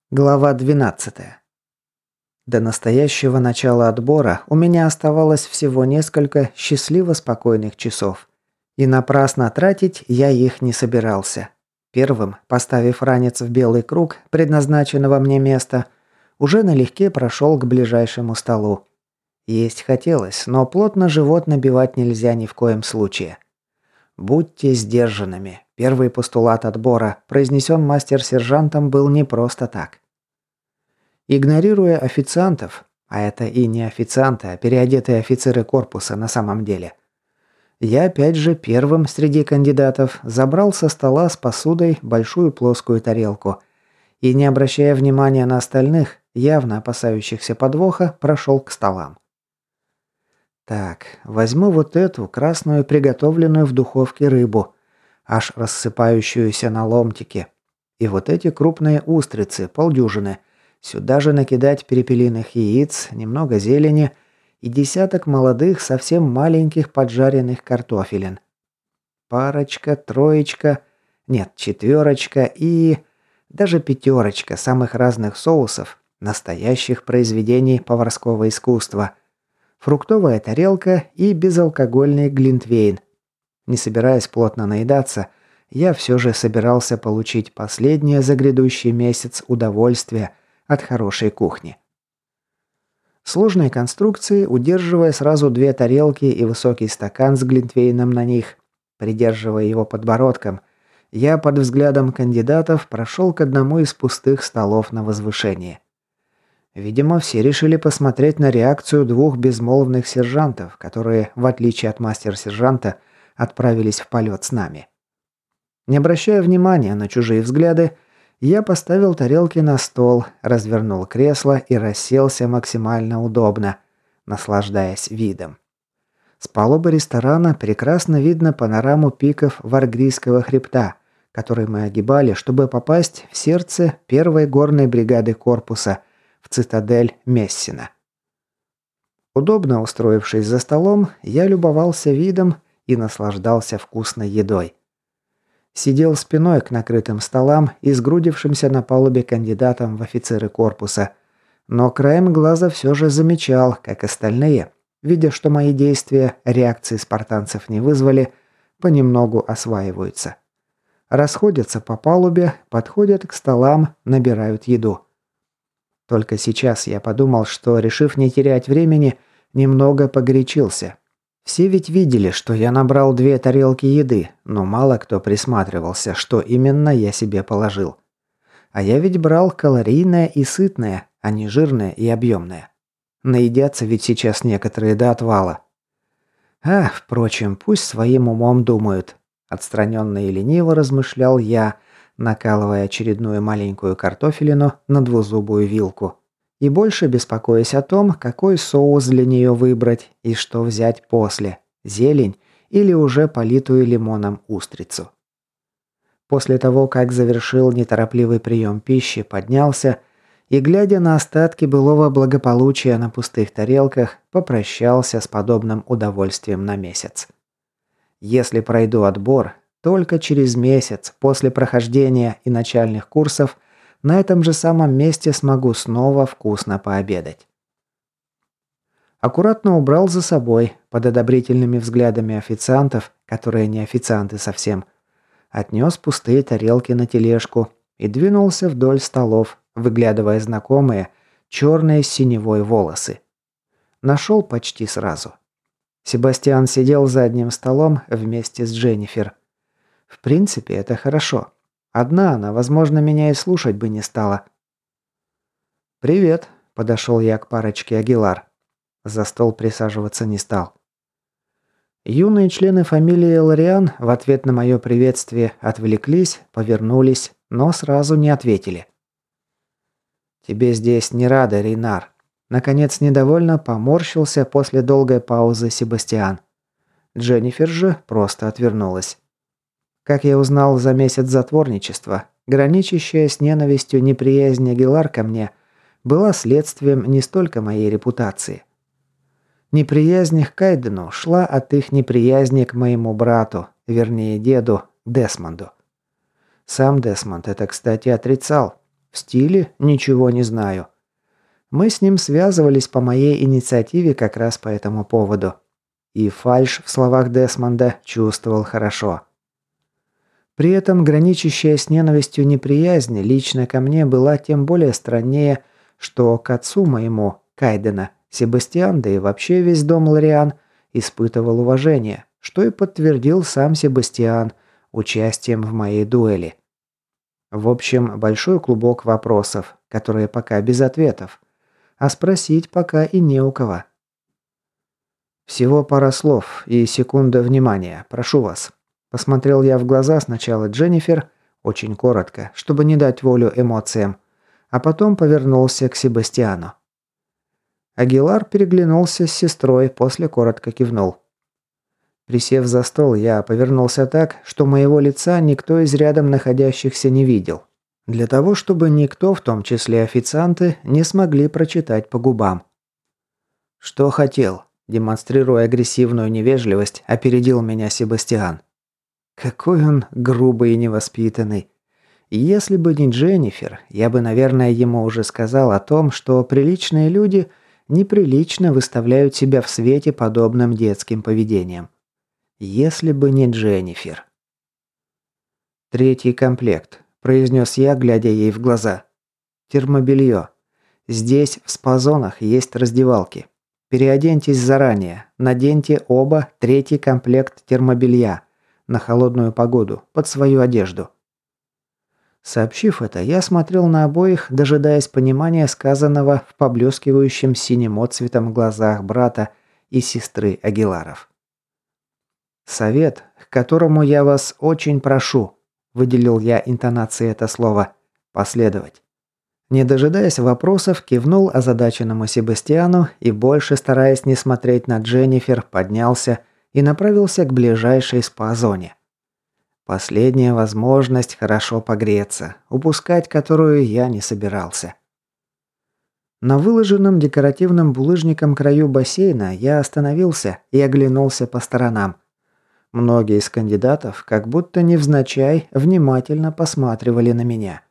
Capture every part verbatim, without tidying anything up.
Глава двенадцатая. До настоящего начала отбора у меня оставалось всего несколько счастливо спокойных часов. И напрасно тратить я их не собирался. Первым, поставив ранец в белый круг предназначенного мне места, уже налегке прошел к ближайшему столу. Есть хотелось, но плотно живот набивать нельзя ни в коем случае. «Будьте сдержанными». Первый постулат отбора, произнесен мастер-сержантом, был не просто так. Игнорируя официантов, а это и не официанты, а переодетые офицеры корпуса на самом деле, я опять же первым среди кандидатов забрал со стола с посудой большую плоскую тарелку и, не обращая внимания на остальных, явно опасающихся подвоха, прошел к столам. Так, возьму вот эту красную, приготовленную в духовке рыбу, аж рассыпающуюся на ломтики. И вот эти крупные устрицы, полдюжины. Сюда же накидать перепелиных яиц, немного зелени и десяток молодых, совсем маленьких поджаренных картофелин. Парочка, троечка, нет, четверочка и... даже пятерочка самых разных соусов, настоящих произведений поварского искусства. Фруктовая тарелка и безалкогольный глинтвейн. Не собираясь плотно наедаться, я все же собирался получить последнее за грядущий месяц удовольствие от хорошей кухни. Сложной конструкции, удерживая сразу две тарелки и высокий стакан с глинтвейном на них, придерживая его подбородком, я под взглядом кандидатов прошел к одному из пустых столов на возвышении. Видимо, все решили посмотреть на реакцию двух безмолвных сержантов, которые, в отличие от мастер-сержанта, отправились в полет с нами. Не обращая внимания на чужие взгляды, я поставил тарелки на стол, развернул кресло и расселся максимально удобно, наслаждаясь видом. С палубы ресторана прекрасно видно панораму пиков Варгрийского хребта, который мы огибали, чтобы попасть в сердце первой горной бригады корпуса, в цитадель Мессина. Удобно устроившись за столом, я любовался видом и наслаждался вкусной едой. Сидел спиной к накрытым столам и сгрудившимся на палубе кандидатам в офицеры корпуса, но краем глаза все же замечал, как остальные, видя, что мои действия реакции спартанцев не вызвали, понемногу осваиваются. Расходятся по палубе, подходят к столам, набирают еду. Только сейчас я подумал, что, решив не терять времени, немного погорячился. Все ведь видели, что я набрал две тарелки еды, но мало кто присматривался, что именно я себе положил. А я ведь брал калорийное и сытное, а не жирное и объемное. Наедятся ведь сейчас некоторые до отвала. А, впрочем, пусть своим умом думают. Отстраненно и лениво размышлял я, накалывая очередную маленькую картофелину на двузубую вилку. И больше беспокоясь о том, какой соус для нее выбрать и что взять после – зелень или уже политую лимоном устрицу. После того, как завершил неторопливый прием пищи, поднялся и, глядя на остатки былого благополучия на пустых тарелках, попрощался с подобным удовольствием на месяц. Если пройду отбор, только через месяц после прохождения и начальных курсов на этом же самом месте смогу снова вкусно пообедать. Аккуратно убрал за собой, под одобрительными взглядами официантов, которые не официанты совсем, отнес пустые тарелки на тележку и двинулся вдоль столов, выглядывая знакомые черные с синевой волосы. Нашел почти сразу. Себастьян сидел за одним столом вместе с Дженнифер. В принципе, это хорошо. Одна она, возможно, меня и слушать бы не стала. «Привет», – подошел я к парочке Агилар. За стол присаживаться не стал. Юные члены фамилии Лариан в ответ на мое приветствие отвлеклись, повернулись, но сразу не ответили. «Тебе здесь не рады, Рейнар», – наконец недовольно поморщился после долгой паузы Себастьян. Дженнифер же просто отвернулась. Как я узнал за месяц затворничества, граничащая с ненавистью неприязнь Агилар ко мне была следствием не столько моей репутации. Неприязнь к Кайдену шла от их неприязни к моему брату, вернее деду, Десмонду. Сам Десмонд это, кстати, отрицал. В стиле ничего не знаю. Мы с ним связывались по моей инициативе как раз по этому поводу. И фальшь в словах Десмонда чувствовал хорошо. При этом граничащая с ненавистью неприязнь лично ко мне была тем более страннее, что к отцу моему, Кайдена, Себастьян, да и вообще весь дом Лориан, испытывал уважение, что и подтвердил сам Себастьян участием в моей дуэли. В общем, большой клубок вопросов, которые пока без ответов, а спросить пока и не у кого. Всего пара слов и секунда внимания, прошу вас. Посмотрел я в глаза сначала Дженнифер, очень коротко, чтобы не дать волю эмоциям, а потом повернулся к Себастьяну. Агилар переглянулся с сестрой, после коротко кивнул. Присев за стол, я повернулся так, что моего лица никто из рядом находящихся не видел. Для того, чтобы никто, в том числе официанты, не смогли прочитать по губам. «Что хотел?» – демонстрируя агрессивную невежливость, опередил меня Себастьян. Какой он грубый и невоспитанный. Если бы не Дженнифер, я бы, наверное, ему уже сказал о том, что приличные люди неприлично выставляют себя в свете подобным детским поведением. Если бы не Дженнифер. «Третий комплект», – произнес я, глядя ей в глаза. «Термобелье. Здесь, в спа-зонах, есть раздевалки. Переоденьтесь заранее. Наденьте оба третий комплект термобелья. На холодную погоду, под свою одежду». Сообщив это, я смотрел на обоих, дожидаясь понимания сказанного в поблескивающем синим отцветом глазах брата и сестры Агиларов. «Совет, к которому я вас очень прошу», – выделил я интонацией это слово, – «последовать». Не дожидаясь вопросов, кивнул озадаченному Себастьяну и, больше стараясь не смотреть на Дженнифер, поднялся и направился к ближайшей спа-зоне. Последняя возможность хорошо погреться, упускать которую я не собирался. На выложенном декоративным булыжником краю бассейна я остановился и оглянулся по сторонам. Многие из кандидатов, как будто невзначай, внимательно посматривали на меня.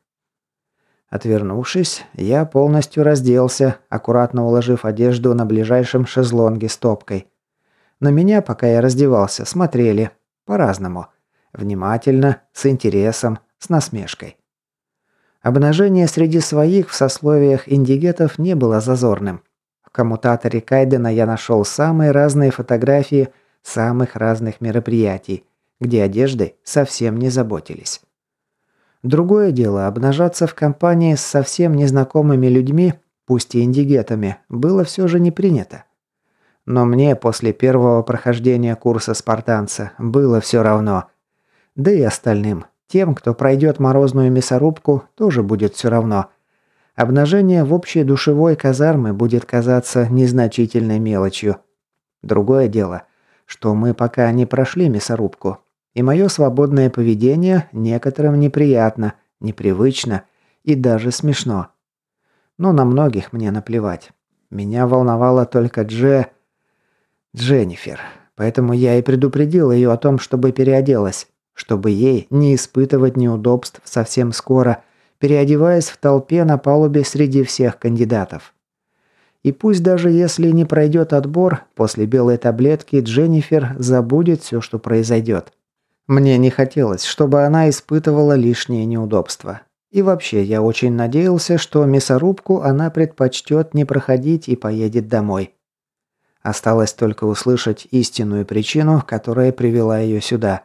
Отвернувшись, я полностью разделся, аккуратно уложив одежду на ближайшем шезлонге стопкой. На меня, пока я раздевался, смотрели по-разному. Внимательно, с интересом, с насмешкой. Обнажение среди своих в сословиях индигетов не было зазорным. В коммутаторе Кайдена я нашел самые разные фотографии самых разных мероприятий, где одеждой совсем не заботились. Другое дело, обнажаться в компании с совсем незнакомыми людьми, пусть и индигетами, было все же не принято. Но мне после первого прохождения курса спартанца было все равно. Да и остальным, тем, кто пройдет морозную мясорубку, тоже будет все равно. Обнажение в общей душевой казарме будет казаться незначительной мелочью. Другое дело, что мы пока не прошли мясорубку, и мое свободное поведение некоторым неприятно, непривычно и даже смешно. Но на многих мне наплевать. Меня волновала только Дже... Дженнифер. Поэтому я и предупредил ее о том, чтобы переоделась, чтобы ей не испытывать неудобств совсем скоро, переодеваясь в толпе на палубе среди всех кандидатов. И пусть даже если не пройдет отбор, после белой таблетки Дженнифер забудет все, что произойдет. Мне не хотелось, чтобы она испытывала лишние неудобства. И вообще, я очень надеялся, что мясорубку она предпочтет не проходить и поедет домой. Осталось только услышать истинную причину, которая привела ее сюда.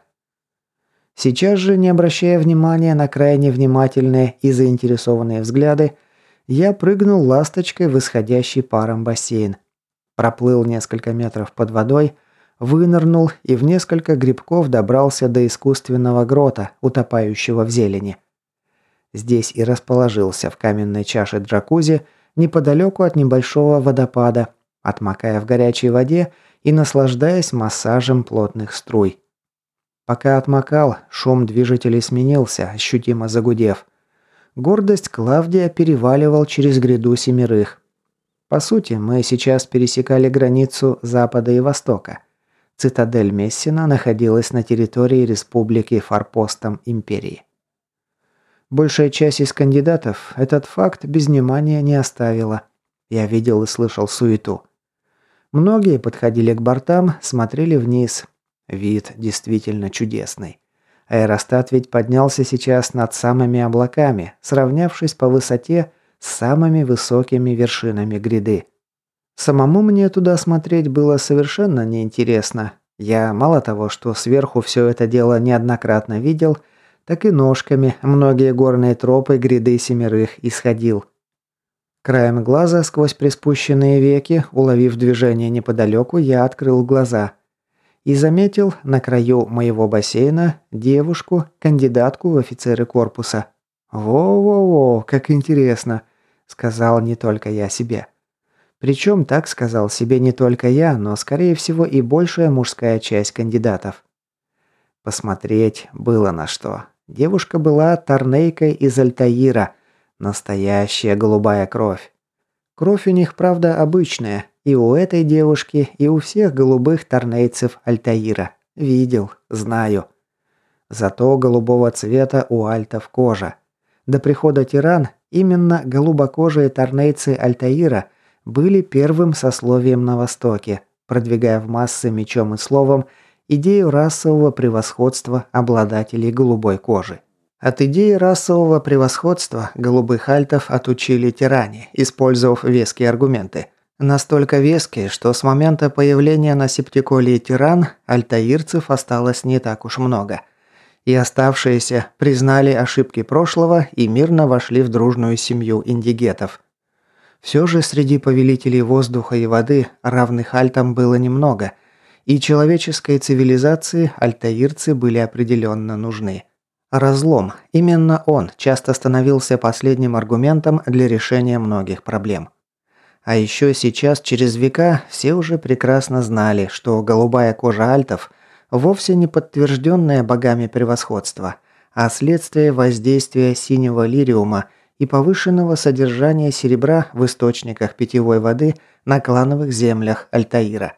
Сейчас же, не обращая внимания на крайне внимательные и заинтересованные взгляды, я прыгнул ласточкой в исходящий паром бассейн. Проплыл несколько метров под водой, вынырнул и в несколько грибков добрался до искусственного грота, утопающего в зелени. Здесь и расположился в каменной чаше джакузи, неподалеку от небольшого водопада, отмокая в горячей воде и наслаждаясь массажем плотных струй. Пока отмокал, шум движителей сменился, ощутимо загудев. Гордость Клавдия переваливал через гряду семерых. По сути, мы сейчас пересекали границу Запада и Востока. Цитадель Мессина находилась на территории Республики форпостом Империи. Большая часть из кандидатов этот факт без внимания не оставила. Я видел и слышал суету. Многие подходили к бортам, смотрели вниз. Вид действительно чудесный. Аэростат ведь поднялся сейчас над самыми облаками, сравнявшись по высоте с самыми высокими вершинами гряды. Самому мне туда смотреть было совершенно неинтересно. Я мало того, что сверху все это дело неоднократно видел, так и ножками многие горные тропы гряды семерых исходил. Краем глаза, сквозь приспущенные веки, уловив движение неподалеку, я открыл глаза. И заметил на краю моего бассейна девушку, кандидатку в офицеры корпуса. «Во-во-во, как интересно», — сказал не только я себе. Причем так сказал себе не только я, но, скорее всего, и большая мужская часть кандидатов. Посмотреть было на что. Девушка была торнейкой из Альтаира. Настоящая голубая кровь. Кровь у них, правда, обычная. И у этой девушки, и у всех голубых торнейцев Альтаира. Видел, знаю. Зато голубого цвета у альтов кожа. До прихода тиран именно голубокожие торнейцы Альтаира были первым сословием на Востоке, продвигая в массы мечом и словом идею расового превосходства обладателей голубой кожи. От идеи расового превосходства голубых альтов отучили тиране, использовав веские аргументы. Настолько веские, что с момента появления на Септиколии тиран альтаирцев осталось не так уж много. И оставшиеся признали ошибки прошлого и мирно вошли в дружную семью индигетов. Все же среди повелителей воздуха и воды равных альтам было немного, и человеческой цивилизации альтаирцы были определенно нужны. Разлом, именно он часто становился последним аргументом для решения многих проблем. А еще сейчас, через века, все уже прекрасно знали, что голубая кожа альтов вовсе не подтвержденное богами превосходство, а следствие воздействия синего лириума и повышенного содержания серебра в источниках питьевой воды на клановых землях Альтаира.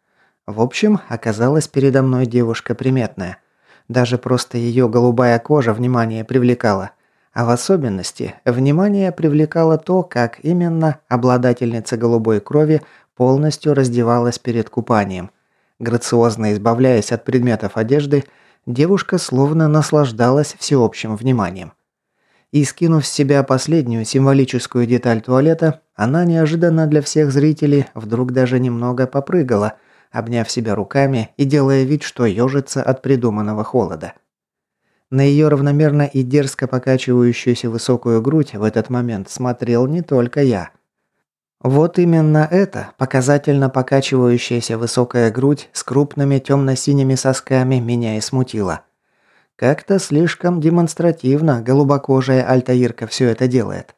В общем, оказалась передо мной девушка приметная. Даже просто ее голубая кожа внимание привлекала. А в особенности, внимание привлекало то, как именно обладательница голубой крови полностью раздевалась перед купанием. Грациозно избавляясь от предметов одежды, девушка словно наслаждалась всеобщим вниманием. И скинув с себя последнюю символическую деталь туалета, она неожиданно для всех зрителей вдруг даже немного попрыгала, обняв себя руками и делая вид, что ежится от придуманного холода. На ее равномерно и дерзко покачивающуюся высокую грудь в этот момент смотрел не только я. Вот именно эта показательно покачивающаяся высокая грудь с крупными темно-синими сосками меня и смутила. Как-то слишком демонстративно голубокожая альтаирка все это делает.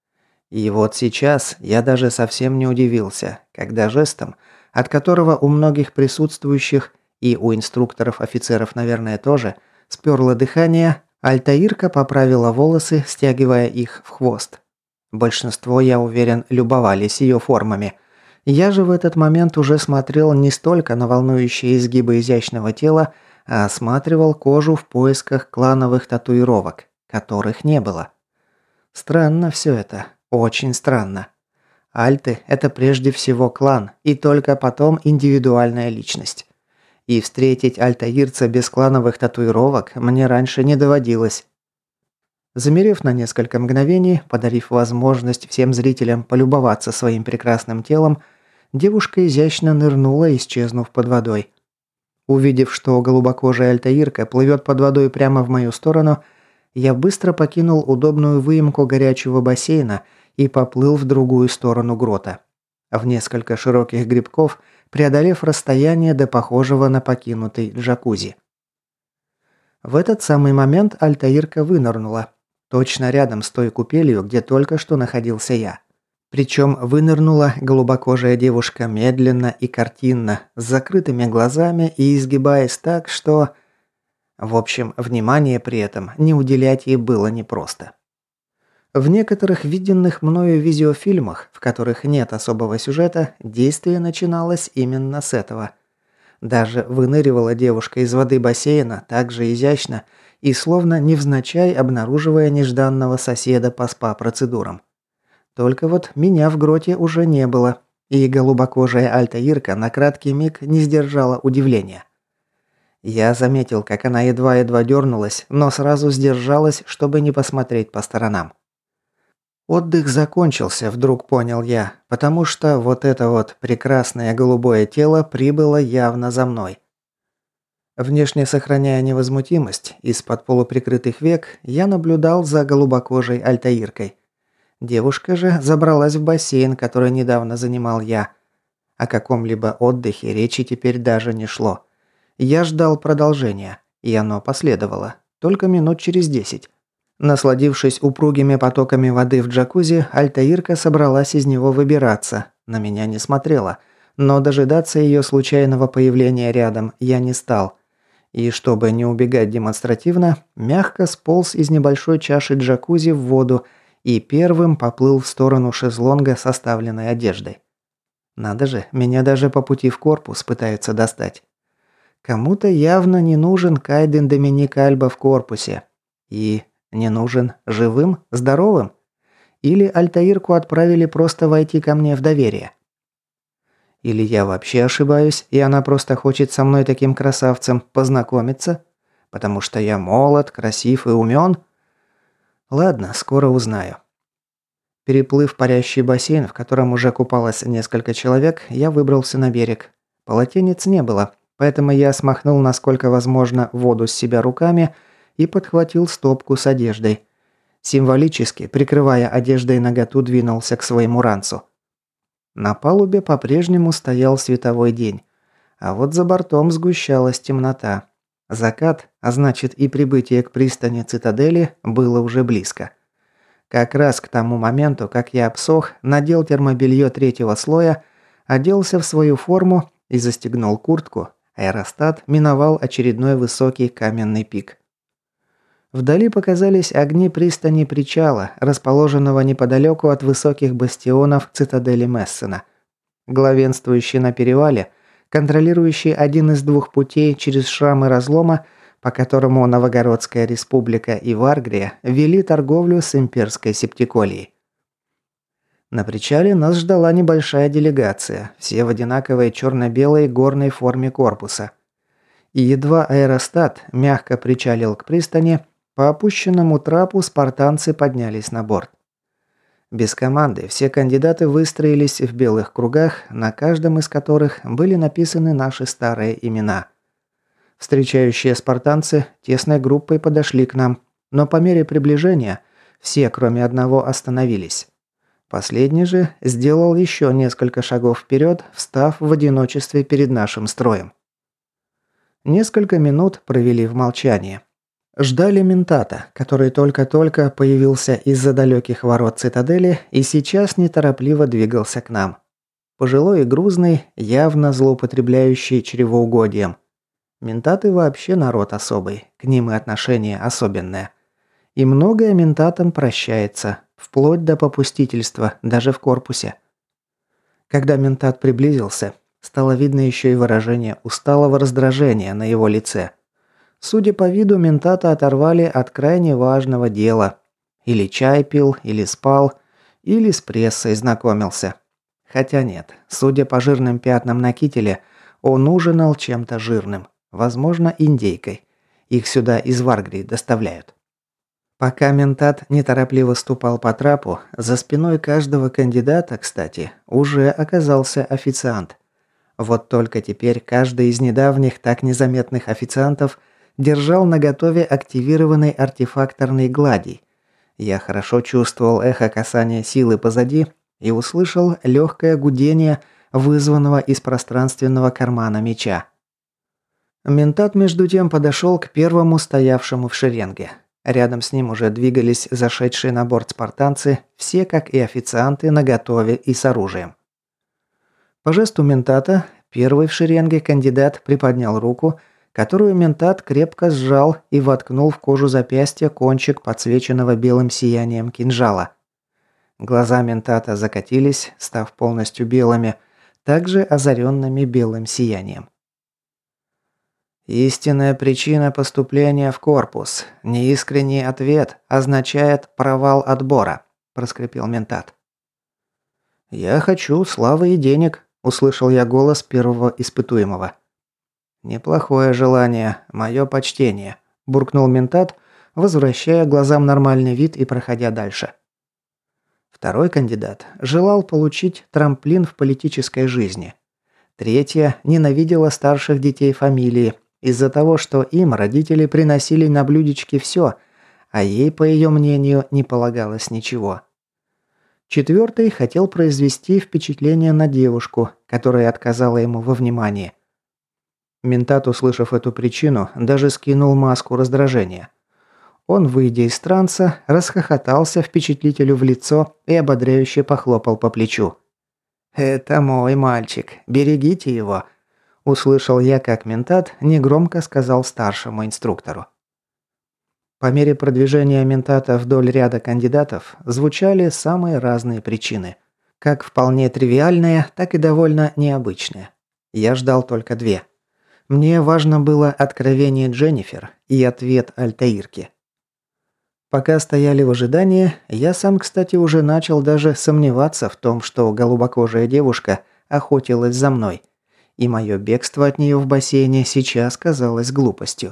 И вот сейчас я даже совсем не удивился, когда жестом, от которого у многих присутствующих и у инструкторов-офицеров, наверное, тоже, сперло дыхание, альтаирка поправила волосы, стягивая их в хвост. Большинство, я уверен, любовались ее формами. Я же в этот момент уже смотрел не столько на волнующие изгибы изящного тела, а осматривал кожу в поисках клановых татуировок, которых не было. Странно все это, очень странно. Альты – это прежде всего клан, и только потом индивидуальная личность. И встретить альтаирца без клановых татуировок мне раньше не доводилось. Замерев на несколько мгновений, подарив возможность всем зрителям полюбоваться своим прекрасным телом, девушка изящно нырнула, исчезнув под водой. Увидев, что голубокожая альтаирка плывет под водой прямо в мою сторону, я быстро покинул удобную выемку горячего бассейна и поплыл в другую сторону грота. В несколько широких грибков, преодолев расстояние до похожего на покинутый джакузи. В этот самый момент альтаирка вынырнула. Точно рядом с той купелью, где только что находился я. Причем вынырнула голубокожая девушка медленно и картинно, с закрытыми глазами и изгибаясь так, что... В общем, внимание при этом не уделять ей было непросто. В некоторых виденных мною видеофильмах, в которых нет особого сюжета, действие начиналось именно с этого. Даже выныривала девушка из воды бассейна так же изящно и словно невзначай обнаруживая нежданного соседа по спа-процедурам. Только вот меня в гроте уже не было, и голубокожая Альтаирка на краткий миг не сдержала удивления. Я заметил, как она едва-едва дернулась, но сразу сдержалась, чтобы не посмотреть по сторонам. Отдых закончился, вдруг понял я, потому что вот это вот прекрасное голубое тело прибыло явно за мной. Внешне сохраняя невозмутимость, из-под полуприкрытых век я наблюдал за голубокожей Альтаиркой. Девушка же забралась в бассейн, который недавно занимал я. О каком-либо отдыхе речи теперь даже не шло. Я ждал продолжения, и оно последовало, только минут через десять. Насладившись упругими потоками воды в джакузи, Альтаирка собралась из него выбираться. На меня не смотрела, но дожидаться ее случайного появления рядом я не стал. И чтобы не убегать демонстративно, мягко сполз из небольшой чаши джакузи в воду и первым поплыл в сторону шезлонга с оставленной одеждой. Надо же, меня даже по пути в корпус пытаются достать. Кому-то явно не нужен Кайден Доминик Альба в корпусе. И не нужен живым, здоровым? Или Альтаирку отправили просто войти ко мне в доверие? Или я вообще ошибаюсь, и она просто хочет со мной таким красавцем познакомиться? Потому что я молод, красив и умен? Ладно, скоро узнаю. Переплыв парящий бассейн, в котором уже купалось несколько человек, я выбрался на берег. Полотенец не было, поэтому я смахнул, насколько возможно, воду с себя руками и подхватил стопку с одеждой. Символически, прикрывая одеждой наготу, двинулся к своему ранцу. На палубе по-прежнему стоял световой день, а вот за бортом сгущалась темнота. Закат, а значит и прибытие к пристани цитадели, было уже близко. Как раз к тому моменту, как я обсох, надел термобелье третьего слоя, оделся в свою форму и застегнул куртку, аэростат миновал очередной высокий каменный пик. Вдали показались огни пристани причала, расположенного неподалеку от высоких бастионов цитадели Мессена. Главенствующий на перевале, контролирующий один из двух путей через шрамы разлома, по которому Новогородская республика и Варгрия вели торговлю с имперской септиколией. На причале нас ждала небольшая делегация, все в одинаковой черно-белой горной форме корпуса. И едва аэростат мягко причалил к пристани, по опущенному трапу спартанцы поднялись на борт. Без команды все кандидаты выстроились в белых кругах, на каждом из которых были написаны наши старые имена. Встречающие спартанцы тесной группой подошли к нам, но по мере приближения все, кроме одного, остановились. Последний же сделал еще несколько шагов вперед, встав в одиночестве перед нашим строем. Несколько минут провели в молчании. Ждали ментата, который только-только появился из-за далеких ворот цитадели и сейчас неторопливо двигался к нам. Пожилой и грузный, явно злоупотребляющий чревоугодием. Ментаты вообще народ особый, к ним и отношение особенное. И многое ментатам прощается, вплоть до попустительства, даже в корпусе. Когда ментат приблизился, стало видно еще и выражение усталого раздражения на его лице. Судя по виду, ментата оторвали от крайне важного дела. Или чай пил, или спал, или с прессой знакомился. Хотя нет, судя по жирным пятнам на кителе, он ужинал чем-то жирным. Возможно, индейкой. Их сюда из Варгрии доставляют. Пока ментат неторопливо ступал по трапу, за спиной каждого кандидата, кстати, уже оказался официант. Вот только теперь каждый из недавних так незаметных официантов держал наготове активированный артефакторный гладий. Я хорошо чувствовал эхо касания силы позади и услышал легкое гудение, вызванного из пространственного кармана меча. Ментат между тем подошел к первому стоявшему в шеренге. Рядом с ним уже двигались зашедшие на борт спартанцы, все, как и официанты, наготове и с оружием. По жесту ментата, первый в шеренге кандидат приподнял руку, которую ментат крепко сжал и воткнул в кожу запястья кончик подсвеченного белым сиянием кинжала. Глаза ментата закатились, став полностью белыми, также озаренными белым сиянием. Истинная причина поступления в корпус. Неискренний ответ означает провал отбора, проскрипел ментат. Я хочу славы и денег, услышал я голос первого испытуемого. Неплохое желание, мое почтение, буркнул ментат, возвращая глазам нормальный вид и проходя дальше. Второй кандидат желал получить трамплин в политической жизни. Третья ненавидела старших детей фамилии из-за того, что им родители приносили на блюдечке все, а ей, по ее мнению, не полагалось ничего. Четвертый хотел произвести впечатление на девушку, которая отказала ему во внимании. Ментат, услышав эту причину, даже скинул маску раздражения. Он, выйдя из транса, расхохотался впечатлителю в лицо и ободряюще похлопал по плечу. «Это мой мальчик, берегите его», – услышал я, как ментат негромко сказал старшему инструктору. По мере продвижения ментата вдоль ряда кандидатов звучали самые разные причины. Как вполне тривиальные, так и довольно необычные. Я ждал только две. Мне важно было откровение Дженнифер и ответ Альтаирки. Пока стояли в ожидании, я сам, кстати, уже начал даже сомневаться в том, что голубокожая девушка охотилась за мной, и мое бегство от нее в бассейне сейчас казалось глупостью.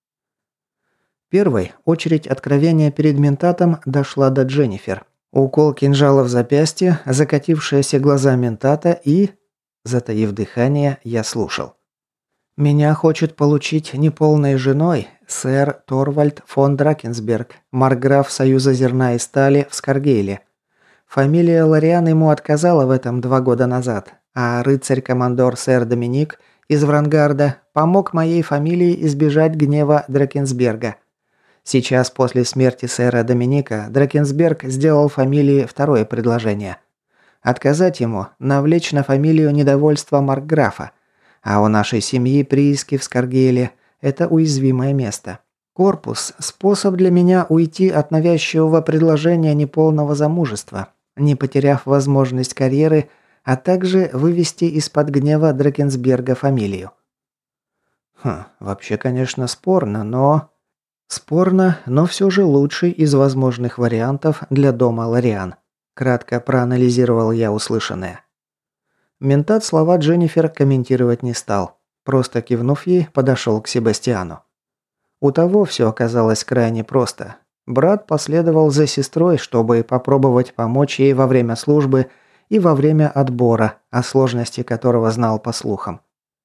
Первой очередь откровения перед ментатом дошла до Дженнифер. Укол кинжала в запястье, закатившиеся глаза ментата и... Затаив дыхание, я слушал. «Меня хочет получить неполной женой сэр Торвальд фон Дракенсберг, маркграф Союза зерна и стали в Скаргейле. Фамилия Лориан ему отказала в этом два года назад, а рыцарь-командор сэр Доминик из Врангарда помог моей фамилии избежать гнева Дракенсберга. Сейчас, после смерти сэра Доминика, Дракенсберг сделал фамилии второе предложение. Отказать ему, навлечь на фамилию недовольство маркграфа. А у нашей семьи прииски в Скаргейле – это уязвимое место. Корпус – способ для меня уйти от навязчивого предложения неполного замужества, не потеряв возможность карьеры, а также вывести из-под гнева Дракенсберга фамилию. Хм, вообще, конечно, спорно, но... Спорно, но все же лучший из возможных вариантов для дома Лориан. Кратко проанализировал я услышанное. Ментат слова Дженнифер комментировать не стал. Просто кивнув ей, подошел к Себастьяну. У того все оказалось крайне просто. Брат последовал за сестрой, чтобы попробовать помочь ей во время службы и во время отбора, о сложности которого знал по слухам.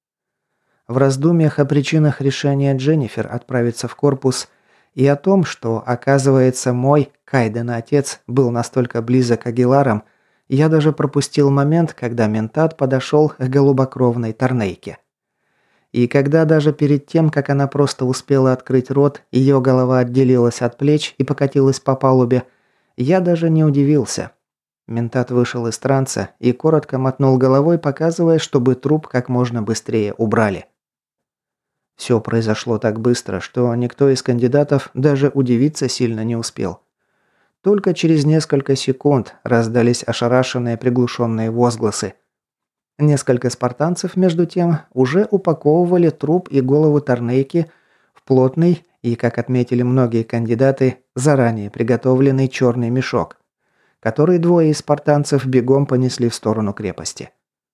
В раздумьях о причинах решения Дженнифер отправиться в корпус и о том, что, оказывается, мой Кайден отец был настолько близок к Агиларам, я даже пропустил момент, когда ментат подошел к голубокровной Торнейке. И когда даже перед тем, как она просто успела открыть рот, ее голова отделилась от плеч и покатилась по палубе, я даже не удивился. Ментат вышел из транса и коротко мотнул головой, показывая, чтобы труп как можно быстрее убрали. Все произошло так быстро, что никто из кандидатов даже удивиться сильно не успел. Только через несколько секунд раздались ошарашенные приглушенные возгласы. Несколько спартанцев, между тем, уже упаковывали труп и голову Торнейки в плотный и, как отметили многие кандидаты, заранее приготовленный черный мешок, который двое из спартанцев бегом понесли в сторону крепости.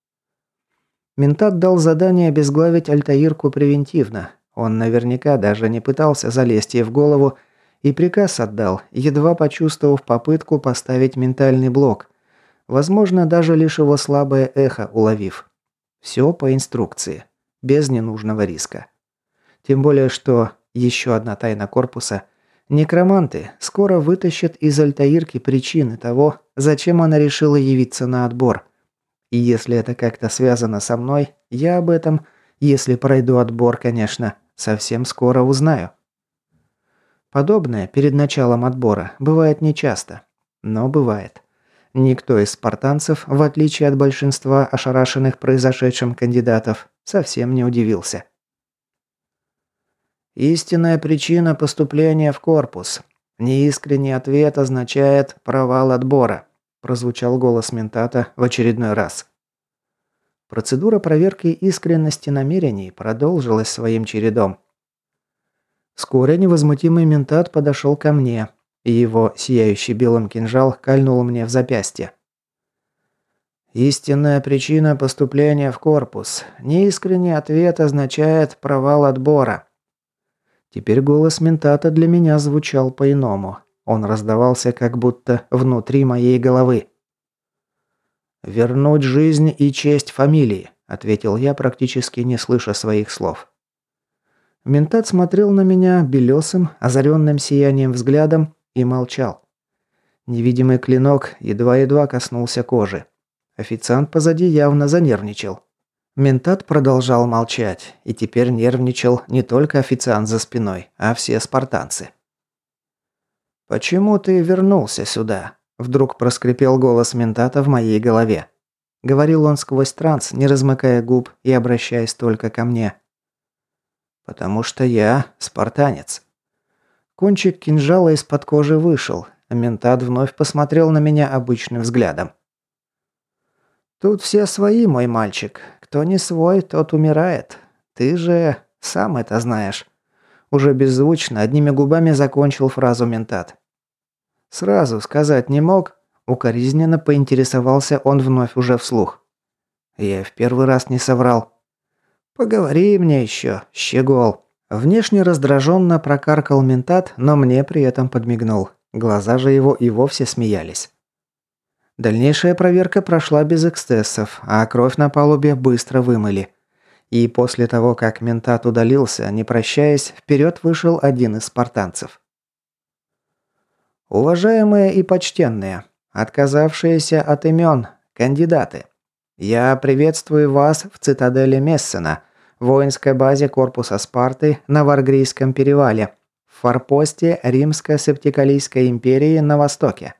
Ментат дал задание обезглавить Альтаирку превентивно. Он наверняка даже не пытался залезть ей в голову, и приказ отдал, едва почувствовав попытку поставить ментальный блок. Возможно, даже лишь его слабое эхо уловив. Все по инструкции, без ненужного риска. Тем более, что, еще одна тайна корпуса, некроманты скоро вытащат из Альтаирки причины того, зачем она решила явиться на отбор. И если это как-то связано со мной, я об этом, если пройду отбор, конечно, совсем скоро узнаю. Подобное перед началом отбора бывает нечасто, но бывает. Никто из спартанцев, в отличие от большинства ошарашенных произошедшим кандидатов, совсем не удивился. Истинная причина поступления в корпус. Неискренний ответ означает провал отбора, прозвучал голос ментата в очередной раз. Процедура проверки искренности намерений продолжилась своим чередом. Вскоре невозмутимый ментат подошел ко мне, и его сияющий белым кинжал кольнул мне в запястье. Истинная причина поступления в корпус. Неискренний ответ означает провал отбора. Теперь голос ментата для меня звучал по-иному. Он раздавался как будто внутри моей головы. «Вернуть жизнь и честь фамилии», – ответил я, практически не слыша своих слов. Ментат смотрел на меня белесым, озаренным сиянием взглядом и молчал. Невидимый клинок едва-едва коснулся кожи. Официант позади явно занервничал. Ментат продолжал молчать, и теперь нервничал не только официант за спиной, а все спартанцы. «Почему ты вернулся сюда?» – вдруг проскрипел голос ментата в моей голове. Говорил он сквозь транс, не размыкая губ и обращаясь только ко мне. «Потому что я спартанец». Кончик кинжала из-под кожи вышел, а ментат вновь посмотрел на меня обычным взглядом. «Тут все свои, мой мальчик. Кто не свой, тот умирает. Ты же сам это знаешь». Уже беззвучно, одними губами закончил фразу ментат. «Сразу сказать не мог?» Укоризненно поинтересовался он вновь уже вслух. Я в первый раз не соврал. «Поговори мне еще, щегол». Внешне раздраженно прокаркал ментат, но мне при этом подмигнул. Глаза же его и вовсе смеялись. Дальнейшая проверка прошла без эксцессов, а кровь на палубе быстро вымыли. И после того, как ментат удалился, не прощаясь, вперед вышел один из спартанцев. «Уважаемые и почтенные, отказавшиеся от имен, кандидаты, я приветствую вас в цитадели Мессена, воинской базе корпуса Спарты на Варгрийском перевале, в форпосте Римско-Септикалийской империи на востоке.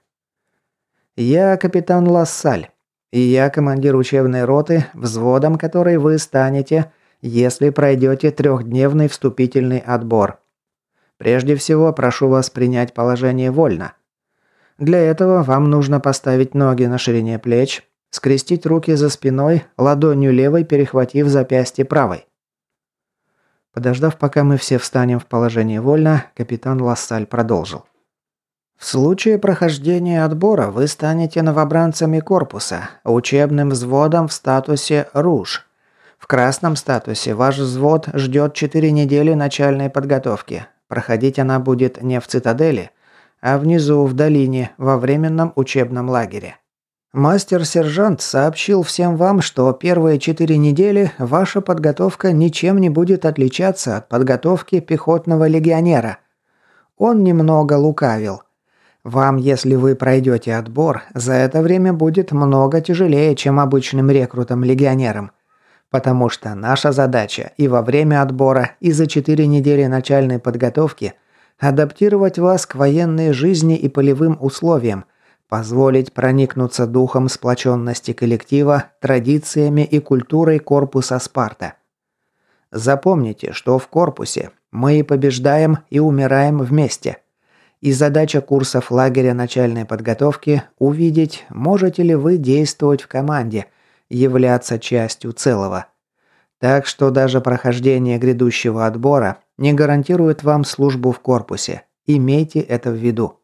Я капитан Лассаль, и я командир учебной роты, взводом которой вы станете, если пройдете трехдневный вступительный отбор. Прежде всего, прошу вас принять положение вольно. Для этого вам нужно поставить ноги на ширине плеч, скрестить руки за спиной, ладонью левой перехватив запястье правой». Подождав, пока мы все встанем в положение вольно, капитан Лассаль продолжил. В случае прохождения отбора вы станете новобранцами корпуса, учебным взводом в статусе «Руж». В красном статусе ваш взвод ждет четыре недели начальной подготовки. Проходить она будет не в цитадели, а внизу, в долине, во временном учебном лагере. Мастер-сержант сообщил всем вам, что первые четыре недели ваша подготовка ничем не будет отличаться от подготовки пехотного легионера. Он немного лукавил. Вам, если вы пройдете отбор, за это время будет много тяжелее, чем обычным рекрутам-легионерам. Потому что наша задача и во время отбора, и за четыре недели начальной подготовки адаптировать вас к военной жизни и полевым условиям, позволить проникнуться духом сплоченности коллектива, традициями и культурой корпуса Спарта. Запомните, что в корпусе мы и побеждаем, и умираем вместе. И задача курсов лагеря начальной подготовки – увидеть, можете ли вы действовать в команде, являться частью целого. Так что даже прохождение грядущего отбора не гарантирует вам службу в корпусе. Имейте это в виду.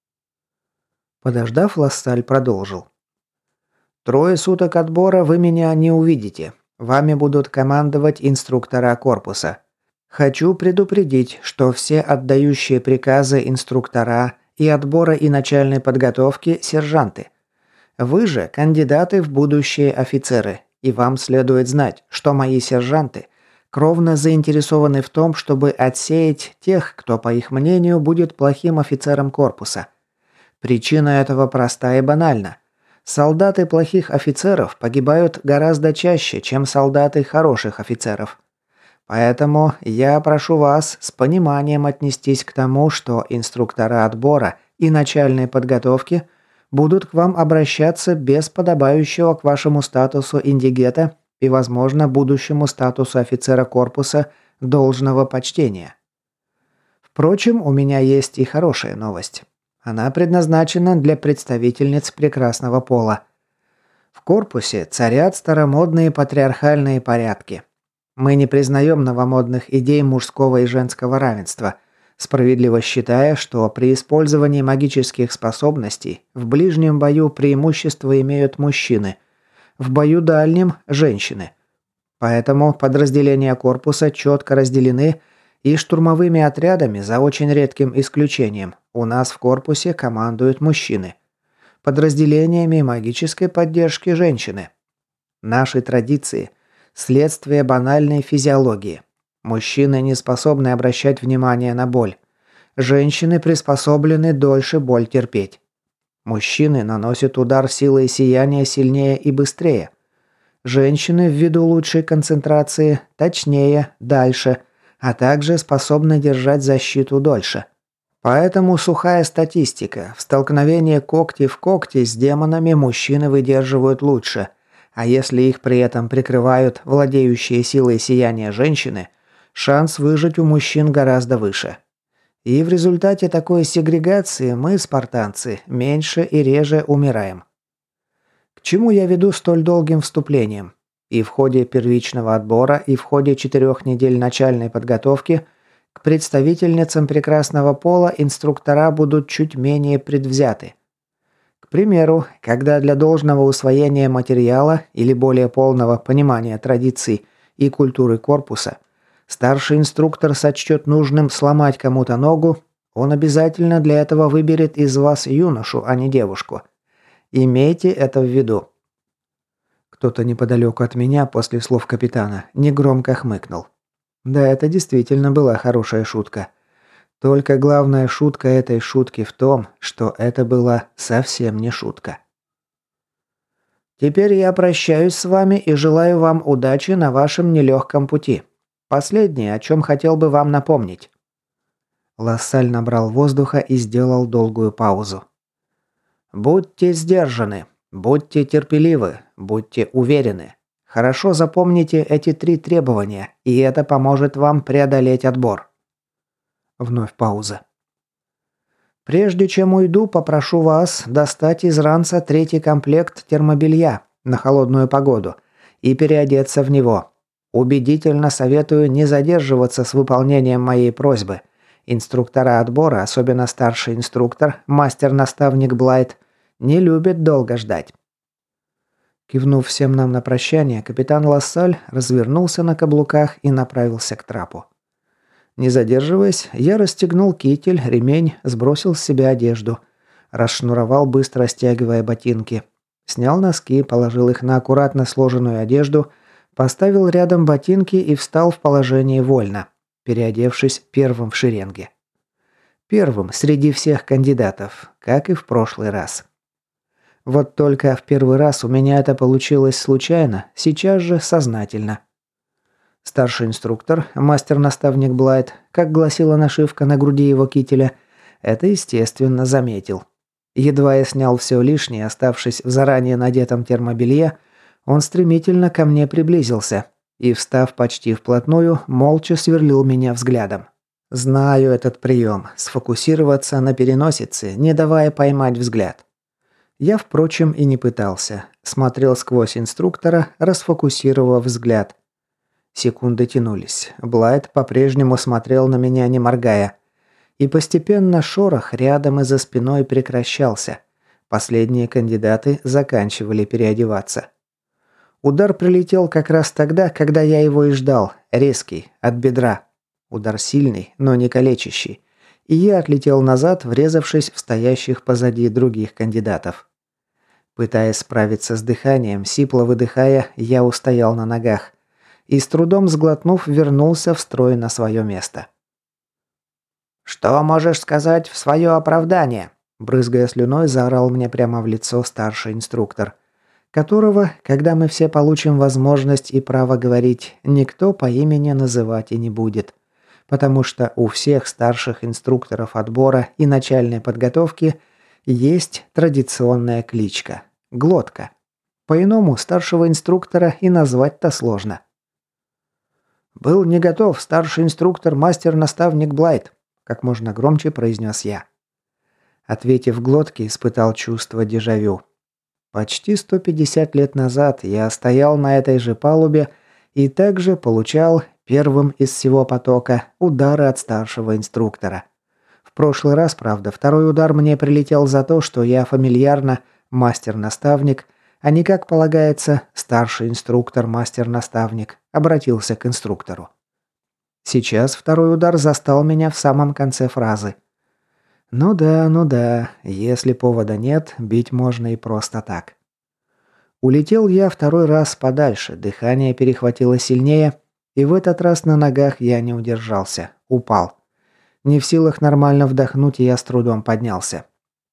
Подождав, Лассаль продолжил. Трое суток отбора вы меня не увидите. Вами будут командовать инструктора корпуса. Хочу предупредить, что все отдающие приказы инструктора и отбора и начальной подготовки сержанты. Вы же кандидаты в будущие офицеры, и вам следует знать, что мои сержанты кровно заинтересованы в том, чтобы отсеять тех, кто, по их мнению, будет плохим офицером корпуса. Причина этого проста и банальна. Солдаты плохих офицеров погибают гораздо чаще, чем солдаты хороших офицеров. Поэтому я прошу вас с пониманием отнестись к тому, что инструктора отбора и начальной подготовки будут к вам обращаться без подобающего к вашему статусу индигета и, возможно, будущему статусу офицера корпуса должного почтения. Впрочем, у меня есть и хорошая новость. Она предназначена для представительниц прекрасного пола. В корпусе царят старомодные патриархальные порядки. Мы не признаем новомодных идей мужского и женского равенства, справедливо считая, что при использовании магических способностей в ближнем бою преимущество имеют мужчины, в бою дальнем – женщины. Поэтому подразделения корпуса четко разделены, и штурмовыми отрядами, за очень редким исключением, у нас в корпусе командуют мужчины. Подразделениями магической поддержки – женщины. Наши традиции – следствие банальной физиологии. Мужчины не способны обращать внимание на боль. Женщины приспособлены дольше боль терпеть. Мужчины наносят удар силой сияния сильнее и быстрее. Женщины ввиду лучшей концентрации точнее, дальше, а также способны держать защиту дольше. Поэтому сухая статистика. В столкновении когти в когти с демонами мужчины выдерживают лучше, а если их при этом прикрывают владеющие силой сияния женщины, шанс выжить у мужчин гораздо выше. И в результате такой сегрегации мы, спартанцы, меньше и реже умираем. К чему я веду столь долгим вступлением? И в ходе первичного отбора, и в ходе четырех недель начальной подготовки к представительницам прекрасного пола инструктора будут чуть менее предвзяты. К примеру, когда для должного усвоения материала или более полного понимания традиций и культуры корпуса старший инструктор сочтет нужным сломать кому-то ногу, он обязательно для этого выберет из вас юношу, а не девушку. Имейте это в виду. Кто-то неподалеку от меня после слов капитана негромко хмыкнул. Да, это действительно была хорошая шутка. Только главная шутка этой шутки в том, что это была совсем не шутка. Теперь я прощаюсь с вами и желаю вам удачи на вашем нелегком пути. Последнее, о чем хотел бы вам напомнить. Лассаль набрал воздуха и сделал долгую паузу. Будьте сдержаны, будьте терпеливы, будьте уверены. Хорошо запомните эти три требования, и это поможет вам преодолеть отбор. Вновь пауза. Прежде чем уйду, попрошу вас достать из ранца третий комплект термобелья на холодную погоду и переодеться в него. Убедительно советую не задерживаться с выполнением моей просьбы. Инструктора отбора, особенно старший инструктор, мастер-наставник Блайт, не любит долго ждать. Кивнув всем нам на прощание, капитан Лассаль развернулся на каблуках и направился к трапу. Не задерживаясь, я расстегнул китель, ремень, сбросил с себя одежду. Расшнуровал, быстро стягивая ботинки. Снял носки, положил их на аккуратно сложенную одежду, поставил рядом ботинки и встал в положение вольно, переодевшись первым в шеренге. Первым среди всех кандидатов, как и в прошлый раз. Вот только в первый раз у меня это получилось случайно, сейчас же сознательно. Старший инструктор, мастер-наставник Блайт, как гласила нашивка на груди его кителя, это, естественно, заметил. Едва я снял все лишнее, оставшись в заранее надетом термобелье, он стремительно ко мне приблизился и, встав почти вплотную, молча сверлил меня взглядом. Знаю этот прием – сфокусироваться на переносице, не давая поймать взгляд. Я, впрочем, и не пытался. Смотрел сквозь инструктора, расфокусировав взгляд. Секунды тянулись. Блайт по-прежнему смотрел на меня, не моргая. И постепенно шорох рядом и за спиной прекращался. Последние кандидаты заканчивали переодеваться. Удар прилетел как раз тогда, когда я его и ждал. Резкий, от бедра. Удар сильный, но не калечащий. И я отлетел назад, врезавшись в стоящих позади других кандидатов. Пытаясь справиться с дыханием, сипло выдыхая, я устоял на ногах. И с трудом сглотнув, вернулся в строй на свое место. «Что можешь сказать в свое оправдание?» Брызгая слюной, заорал мне прямо в лицо старший инструктор, которого, когда мы все получим возможность и право говорить, никто по имени называть и не будет. Потому что у всех старших инструкторов отбора и начальной подготовки есть традиционная кличка – Глотка. По-иному старшего инструктора и назвать-то сложно. «Был не готов старший инструктор, мастер-наставник Блайт», – как можно громче произнес я. Ответив Глотке, испытал чувство дежавю. Почти сто пятьдесят лет назад я стоял на этой же палубе и также получал первым из всего потока удары от старшего инструктора. В прошлый раз, правда, второй удар мне прилетел за то, что я фамильярно мастер-наставник, а не, как полагается, старший инструктор, мастер-наставник, обратился к инструктору. Сейчас второй удар застал меня в самом конце фразы. Ну да, ну да, если повода нет, бить можно и просто так. Улетел я второй раз подальше, дыхание перехватило сильнее, и в этот раз на ногах я не удержался, упал. Не в силах нормально вдохнуть, я с трудом поднялся.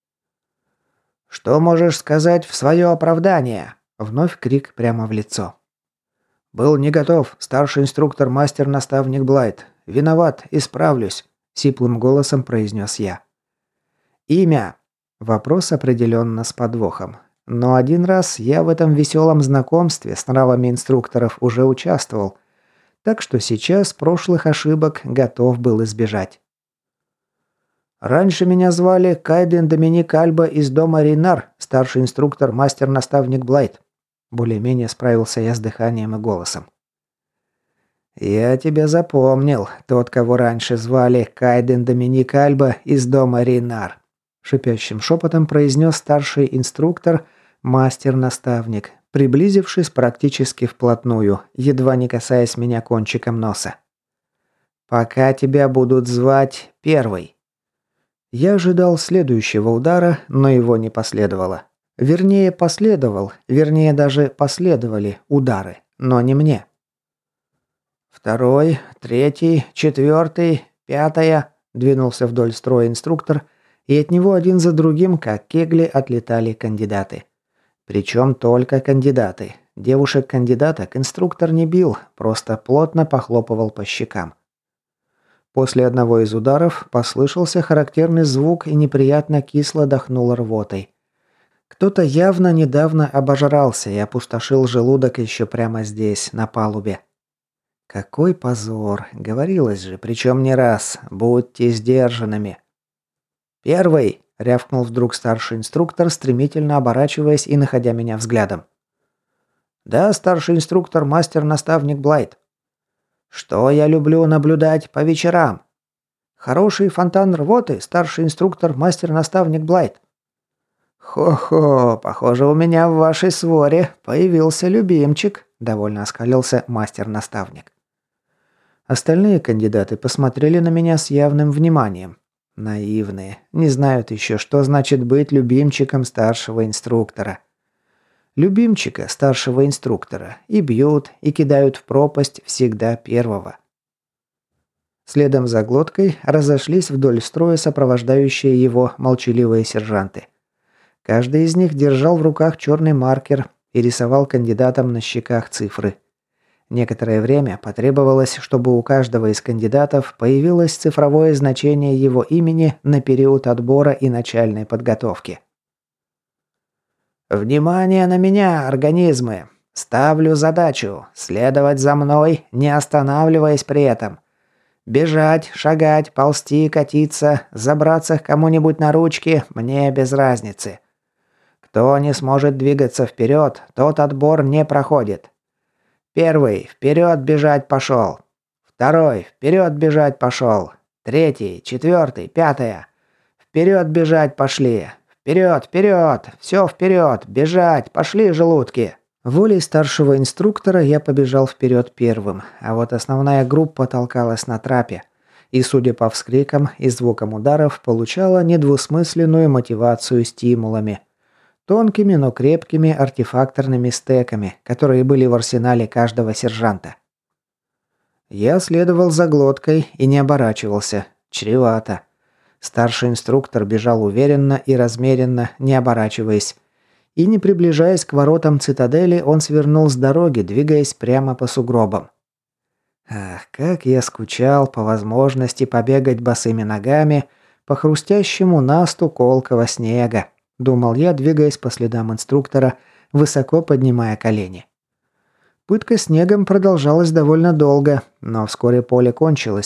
«Что можешь сказать в свое оправдание?» Вновь крик прямо в лицо. «Был не готов, старший инструктор, мастер-наставник Блайт. Виноват, исправлюсь», — сиплым голосом произнес я. «Имя?» Вопрос определенно с подвохом. Но один раз я в этом веселом знакомстве с нравами инструкторов уже участвовал, так что сейчас прошлых ошибок готов был избежать. «Раньше меня звали Кайден Доминик Альба из дома Рейнар, старший инструктор, мастер-наставник Блайт». Более-менее справился я с дыханием и голосом. «Я тебя запомнил, тот, кого раньше звали Кайден Доминик Альба из дома Рейнар», шипящим шепотом произнес старший инструктор, мастер-наставник, приблизившись практически вплотную, едва не касаясь меня кончиком носа. «Пока тебя будут звать Первый». Я ожидал следующего удара, но его не последовало. Вернее, последовал, вернее, даже последовали удары, но не мне. «Второй, третий, четвертый, пятая», двинулся вдоль строя инструктор, и от него один за другим, как кегли, отлетали кандидаты. Причем только кандидаты. Девушек-кандидаток инструктор не бил, просто плотно похлопывал по щекам. После одного из ударов послышался характерный звук и неприятно кисло дохнуло рвотой. Кто-то явно недавно обожрался и опустошил желудок еще прямо здесь, на палубе. Какой позор, говорилось же, причем не раз, будьте сдержанными. «Первый!» — рявкнул вдруг старший инструктор, стремительно оборачиваясь и находя меня взглядом. «Да, старший инструктор, мастер-наставник Блайт». «Что я люблю наблюдать по вечерам?» «Хороший фонтан рвоты, старший инструктор, мастер-наставник Блайт». «Хо-хо, похоже, у меня в вашей своре появился любимчик», — довольно оскалился мастер-наставник. Остальные кандидаты посмотрели на меня с явным вниманием. Наивные, не знают еще, что значит быть любимчиком старшего инструктора. Любимчика старшего инструктора и бьют, и кидают в пропасть всегда первого. Следом за глоткой разошлись вдоль строя сопровождающие его молчаливые сержанты. Каждый из них держал в руках черный маркер и рисовал кандидатам на щеках цифры. Некоторое время потребовалось, чтобы у каждого из кандидатов появилось цифровое значение его имени на период отбора и начальной подготовки. «Внимание на меня, организмы! Ставлю задачу следовать за мной, не останавливаясь при этом. Бежать, шагать, ползти, катиться, забраться к кому-нибудь на ручки – мне без разницы. Кто не сможет двигаться вперед, тот отбор не проходит. Первый, вперед бежать пошел. Второй, вперед бежать пошел. Третий, четвертый, пятая. Вперед бежать пошли. Вперед, вперед, все вперед, бежать, пошли, желудки. Волей старшего инструктора я побежал вперед первым, а вот основная группа толкалась на трапе. И, судя по вскрикам и звукам ударов, получала недвусмысленную мотивацию стимулами. Тонкими, но крепкими артефакторными стеками, которые были в арсенале каждого сержанта. Я следовал за глоткой и не оборачивался. Чревато. Старший инструктор бежал уверенно и размеренно, не оборачиваясь. И не приближаясь к воротам цитадели, он свернул с дороги, двигаясь прямо по сугробам. Ах, как я скучал по возможности побегать босыми ногами по хрустящему насту колкого снега. Думал я, двигаясь по следам инструктора, высоко поднимая колени. Пытка снегом продолжалась довольно долго, но вскоре поле кончилось,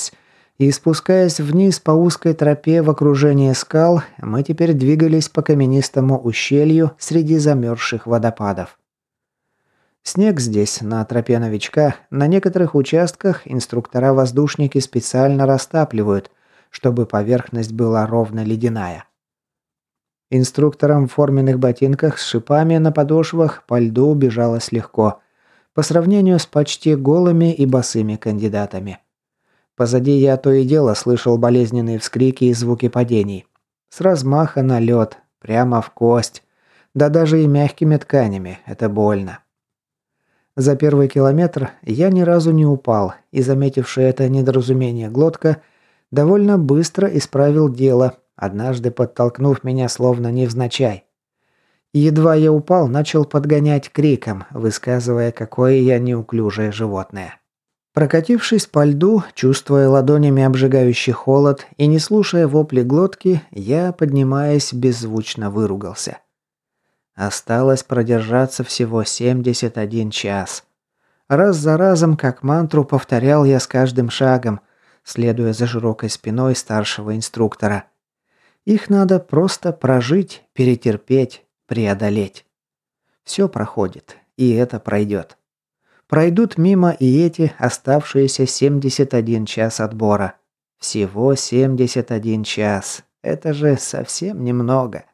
И спускаясь вниз по узкой тропе в окружении скал, мы теперь двигались по каменистому ущелью среди замерзших водопадов. Снег здесь, на тропе новичка, на некоторых участках инструктора-воздушники специально растапливают, чтобы поверхность была ровно ледяная. Инструкторам в форменных ботинках с шипами на подошвах по льду бежалось легко, по сравнению с почти голыми и босыми кандидатами. Позади я то и дело слышал болезненные вскрики и звуки падений. С размаха на лед, прямо в кость. Да даже и мягкими тканями, это больно. За первый километр я ни разу не упал, и заметивший это недоразумение глотка довольно быстро исправил дело, однажды подтолкнув меня словно невзначай. И едва я упал, начал подгонять криком, высказывая, какое я неуклюжее животное. Прокатившись по льду, чувствуя ладонями обжигающий холод и не слушая вопли глотки, я, поднимаясь, беззвучно выругался. Осталось продержаться всего семьдесят один час. Раз за разом, как мантру, повторял я с каждым шагом, следуя за широкой спиной старшего инструктора. Их надо просто прожить, перетерпеть, преодолеть. Все проходит, и это пройдет. Пройдут мимо и эти оставшиеся семьдесят один час отбора. Всего семьдесят один час. Это же совсем немного.